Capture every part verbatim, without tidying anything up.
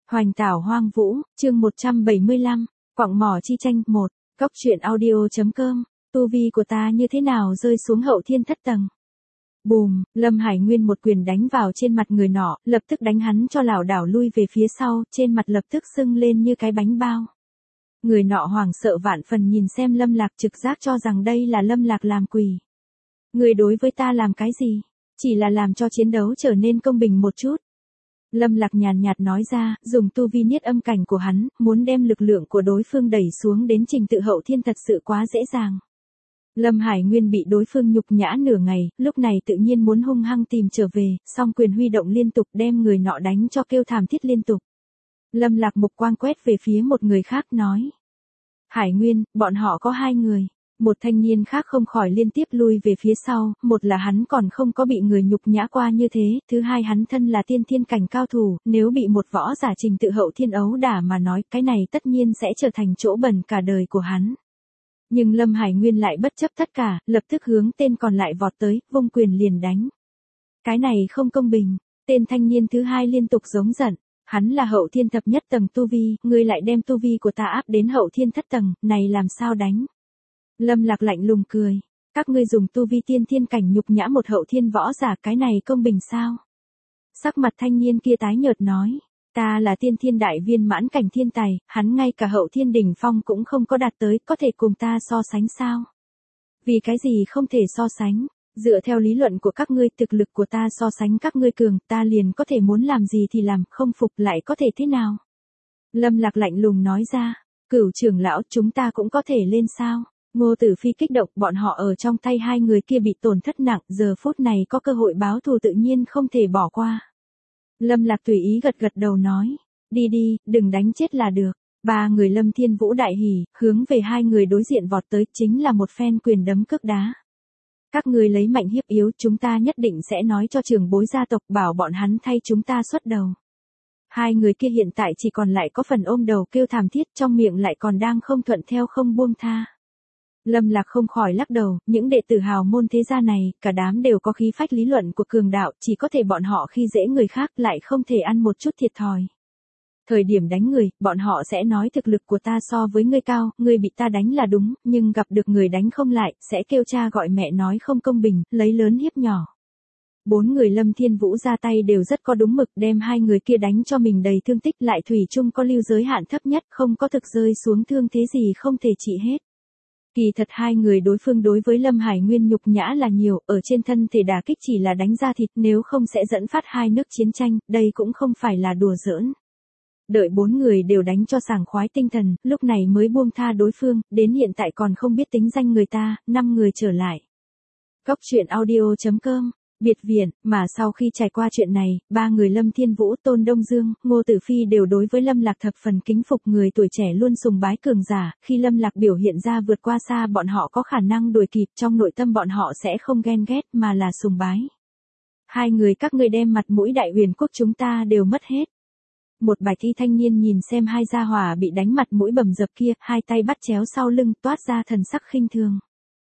Hoành tảo hoang vũ, chương một trăm bảy mươi lăm, quặng mỏ chi tranh, một, góc truyện audio.com, tu vi của ta như thế nào rơi xuống hậu thiên thất tầng. Bùm, Lâm Hải Nguyên một quyền đánh vào trên mặt người nọ, lập tức đánh hắn cho lảo đảo lui về phía sau, trên mặt lập tức sưng lên như cái bánh bao. Người nọ hoảng sợ vạn phần nhìn xem Lâm Lạc, trực giác cho rằng đây là Lâm Lạc làm quỷ. Người đối với ta làm cái gì? Chỉ là làm cho chiến đấu trở nên công bình một chút. Lâm Lạc nhàn nhạt nói ra, dùng tu vi niết âm cảnh của hắn, muốn đem lực lượng của đối phương đẩy xuống đến trình tự hậu thiên thật sự quá dễ dàng. Lâm Hải Nguyên bị đối phương nhục nhã nửa ngày, lúc này tự nhiên muốn hung hăng tìm trở về, song quyền huy động liên tục đem người nọ đánh cho kêu thảm thiết liên tục. Lâm Lạc mục quang quét về phía một người khác nói. Hải Nguyên, bọn họ có hai người. Một thanh niên khác không khỏi liên tiếp lui về phía sau, một là hắn còn không có bị người nhục nhã qua như thế, thứ hai hắn thân là tiên thiên cảnh cao thủ, nếu bị một võ giả trình tự hậu thiên ấu đả mà nói, cái này tất nhiên sẽ trở thành chỗ bẩn cả đời của hắn. Nhưng Lâm Hải Nguyên lại bất chấp tất cả, lập tức hướng tên còn lại vọt tới, vung quyền liền đánh. Cái này không công bình, tên thanh niên thứ hai liên tục giống giận. Hắn là hậu thiên thập nhất tầng tu vi, ngươi lại đem tu vi của ta áp đến hậu thiên thất tầng, này làm sao đánh? Lâm Lạc lạnh lùng cười, các ngươi dùng tu vi tiên thiên cảnh nhục nhã một hậu thiên võ giả, cái này công bình sao? Sắc mặt thanh niên kia tái nhợt nói, ta là tiên thiên đại viên mãn cảnh thiên tài, hắn ngay cả hậu thiên đỉnh phong cũng không có đạt tới, có thể cùng ta so sánh sao? Vì cái gì không thể so sánh? Dựa theo lý luận của các ngươi, thực lực của ta so sánh các ngươi cường, ta liền có thể muốn làm gì thì làm, không phục lại có thể thế nào? Lâm Lạc lạnh lùng nói ra, Cửu trưởng lão, chúng ta cũng có thể lên sao? Ngô Tử Phi kích động, bọn họ ở trong tay hai người kia bị tổn thất nặng, giờ phút này có cơ hội báo thù tự nhiên không thể bỏ qua. Lâm Lạc tùy ý gật gật đầu nói, đi đi, đừng đánh chết là được. Ba người Lâm Thiên Vũ đại hỉ, hướng về hai người đối diện vọt tới, chính là một phen quyền đấm cước đá. Các ngươi lấy mạnh hiếp yếu, chúng ta nhất định sẽ nói cho trưởng bối gia tộc, bảo bọn hắn thay chúng ta xuất đầu. Hai người kia hiện tại chỉ còn lại có phần ôm đầu kêu thảm thiết, trong miệng lại còn đang không thuận theo không buông tha. Lâm Lạc không khỏi lắc đầu, những đệ tử hào môn thế gia này, cả đám đều có khí phách lý luận của cường đạo, chỉ có thể bọn họ khi dễ người khác lại không thể ăn một chút thiệt thòi. Thời điểm đánh người, bọn họ sẽ nói thực lực của ta so với ngươi cao, ngươi bị ta đánh là đúng, nhưng gặp được người đánh không lại, sẽ kêu cha gọi mẹ nói không công bình, lấy lớn hiếp nhỏ. Bốn người Lâm Thiên Vũ ra tay đều rất có đúng mực, đem hai người kia đánh cho mình đầy thương tích, lại thủy chung có lưu giới hạn thấp nhất, không có thực rơi xuống thương thế gì không thể trị hết. Kỳ thật hai người đối phương đối với Lâm Hải Nguyên nhục nhã là nhiều, ở trên thân thể đả kích chỉ là đánh ra thịt, nếu không sẽ dẫn phát hai nước chiến tranh, đây cũng không phải là đùa giỡn. Đợi bốn người đều đánh cho sảng khoái tinh thần, lúc này mới buông tha đối phương, đến hiện tại còn không biết tính danh người ta, năm người trở lại. Góc truyện audio.com, biệt viện, mà sau khi trải qua chuyện này, ba người Lâm Thiên Vũ, Tôn Đông Dương, Ngô Tử Phi đều đối với Lâm Lạc thập phần kính phục, người tuổi trẻ luôn sùng bái cường giả, khi Lâm Lạc biểu hiện ra vượt qua xa bọn họ có khả năng đuổi kịp, trong nội tâm bọn họ sẽ không ghen ghét mà là sùng bái. Hai người các ngươi đem mặt mũi Đại Huyền quốc chúng ta đều mất hết. Một bạch y thanh niên nhìn xem hai gia hỏa bị đánh mặt mũi bầm dập kia, hai tay bắt chéo sau lưng, toát ra thần sắc khinh thường.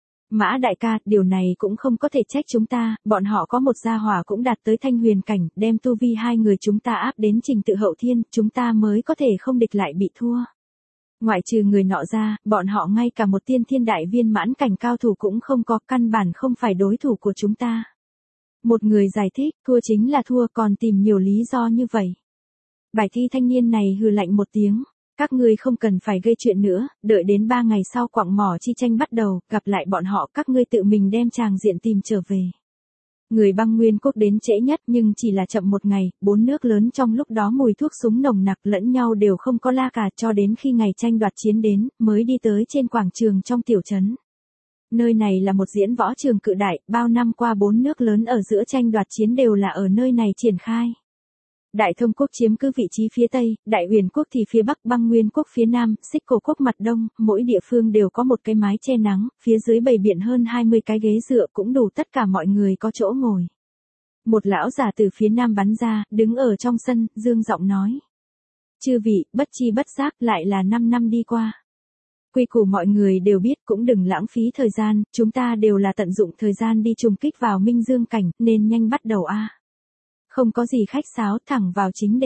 Mã đại ca, điều này cũng không có thể trách chúng ta, bọn họ có một gia hỏa cũng đạt tới thanh huyền cảnh, đem tu vi hai người chúng ta áp đến trình tự hậu thiên, chúng ta mới có thể không địch lại bị thua. Ngoại trừ người nọ ra, bọn họ ngay cả một tiên thiên đại viên mãn cảnh cao thủ cũng không có, căn bản không phải đối thủ của chúng ta. Một người giải thích, thua chính là thua, còn tìm nhiều lý do như vậy. Bài thi thanh niên này hừ lạnh một tiếng, các ngươi không cần phải gây chuyện nữa, đợi đến ba ngày sau quặng mỏ chi tranh bắt đầu, gặp lại bọn họ, các ngươi tự mình đem tràng diện tìm trở về. Người băng nguyên quốc đến trễ nhất nhưng chỉ là chậm một ngày, bốn nước lớn trong lúc đó mùi thuốc súng nồng nặc lẫn nhau đều không có la cả, cho đến khi ngày tranh đoạt chiến đến, mới đi tới trên quảng trường trong tiểu trấn. Nơi này là một diễn võ trường cự đại, bao năm qua bốn nước lớn ở giữa tranh đoạt chiến đều là ở nơi này triển khai. Đại Thông quốc chiếm cứ vị trí phía Tây, Đại Huyền quốc thì phía Bắc, Băng Nguyên quốc phía Nam, Xích Cổ quốc mặt Đông, mỗi địa phương đều có một cái mái che nắng, phía dưới bày biện hơn hai mươi cái ghế dựa cũng đủ tất cả mọi người có chỗ ngồi. Một lão già từ phía Nam bắn ra, đứng ở trong sân, dương giọng nói. Chư vị, bất chi bất giác lại là năm năm đi qua. Quy củ mọi người đều biết, cũng đừng lãng phí thời gian, chúng ta đều là tận dụng thời gian đi trùng kích vào Minh Dương cảnh, nên nhanh bắt đầu a. Không có gì khách sáo, thẳng vào chính đề.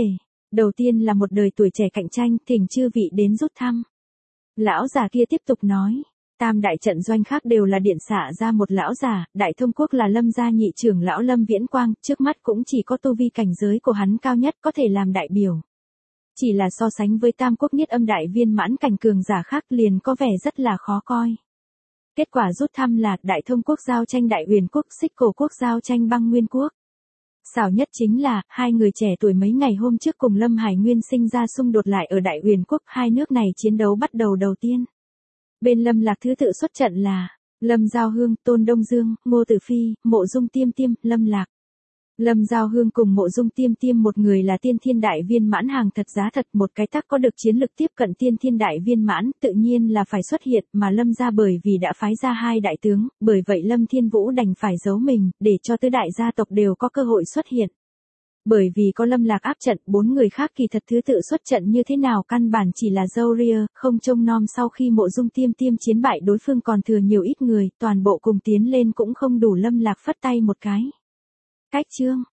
Đầu tiên là một đời tuổi trẻ cạnh tranh, thỉnh chư vị đến rút thăm. Lão già kia tiếp tục nói. Tam đại trận doanh khác đều là điện xạ ra một lão già, Đại Thông Quốc là Lâm gia nhị trưởng lão Lâm Viễn Quang, trước mắt cũng chỉ có tu vi cảnh giới của hắn cao nhất có thể làm đại biểu. Chỉ là so sánh với Tam Quốc Niết Âm đại viên mãn cảnh cường giả khác liền có vẻ rất là khó coi. Kết quả rút thăm là Đại Thông Quốc giao tranh Đại Huyền Quốc, Xích Cổ Quốc giao tranh Băng Nguyên Quốc. Xảo nhất chính là, hai người trẻ tuổi mấy ngày hôm trước cùng Lâm Hải Nguyên sinh ra xung đột lại ở Đại Huyền Quốc, hai nước này chiến đấu bắt đầu đầu tiên. Bên Lâm Lạc thứ tự xuất trận là Lâm Giao Hương, Tôn Đông Dương, Ngô Tử Phi, Mộ Dung Tiêm Tiêm, Lâm Lạc. Lâm Giao Hương cùng Mộ Dung Tiêm Tiêm một người là tiên thiên đại viên mãn hàng thật giá thật, một cái tắc có được chiến lực tiếp cận tiên thiên đại viên mãn, tự nhiên là phải xuất hiện, mà Lâm gia bởi vì đã phái ra hai đại tướng, bởi vậy Lâm Thiên Vũ đành phải giấu mình, để cho tứ đại gia tộc đều có cơ hội xuất hiện. Bởi vì có Lâm Lạc áp trận, bốn người khác kỳ thật thứ tự xuất trận như thế nào căn bản chỉ là râu ria, không trông nom. Sau khi Mộ Dung Tiêm Tiêm chiến bại đối phương còn thừa nhiều ít người, toàn bộ cùng tiến lên cũng không đủ. Lâm Lạc phất tay một cái. Cách chương.